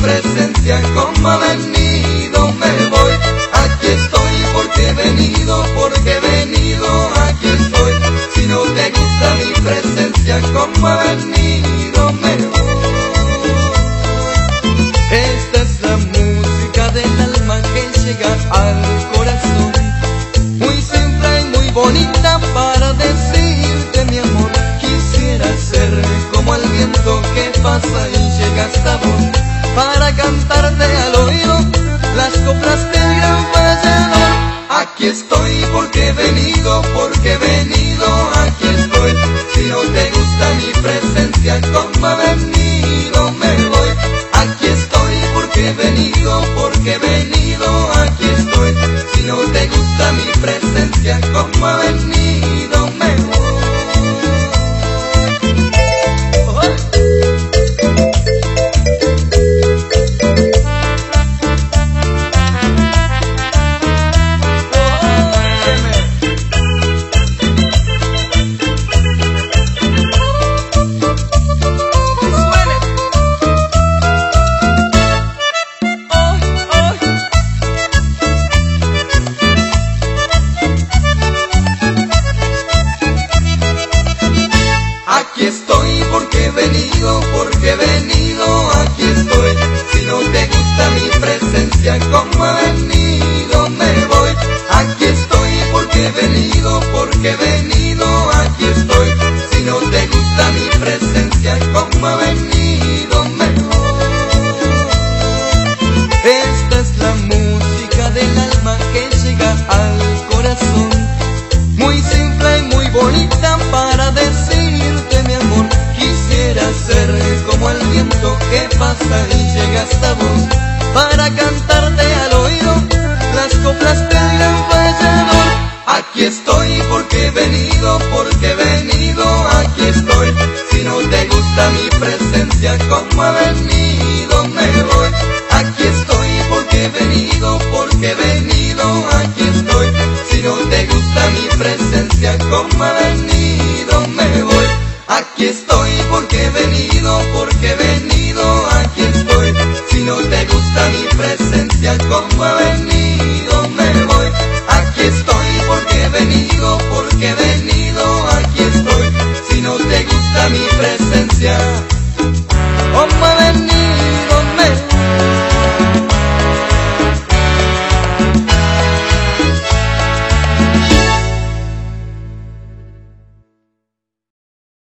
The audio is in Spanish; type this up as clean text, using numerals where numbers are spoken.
presencia, como ha venido me voy. Aquí estoy porque he venido, aquí estoy. Si no te gusta mi presencia, como ha venido me voy. Esta es la música del alma que llega al corazón, muy simple y muy bonita para decirte mi amor. Quisiera ser como el viento que pasa y llega hasta vos, para cantarte al oído las coplas del gran vallador. Aquí estoy porque he venido, aquí estoy. Si no te gusta mi presencia, como ha venido me voy. Aquí estoy porque he venido, aquí estoy. Si no te gusta mi presencia, como ha venido me voy. Aquí estoy porque he venido, aquí estoy. Si no te gusta mi presencia, como ha venido me voy. Aquí estoy porque he venido, aquí estoy. Si no te gusta mi presencia, como ha venido me voy. Esta es la música del alma que llega al corazón, muy simple y muy bonita para decirte mi amor. Quisiera ser como el viento que pasa y llega hasta vos, para cantarte al oído las coplas del gran vallador. Aquí estoy porque he venido, aquí estoy. Si no te gusta mi presencia, como ha venido me voy. Aquí estoy porque he venido, aquí estoy. Si no te gusta mi presencia, como ha venido me voy. Aquí estoy porque he venido, aquí estoy. Si no te gusta mi presencia, como ha venido me voy. Aquí estoy porque he venido, aquí estoy. Si no te gusta mi presencia,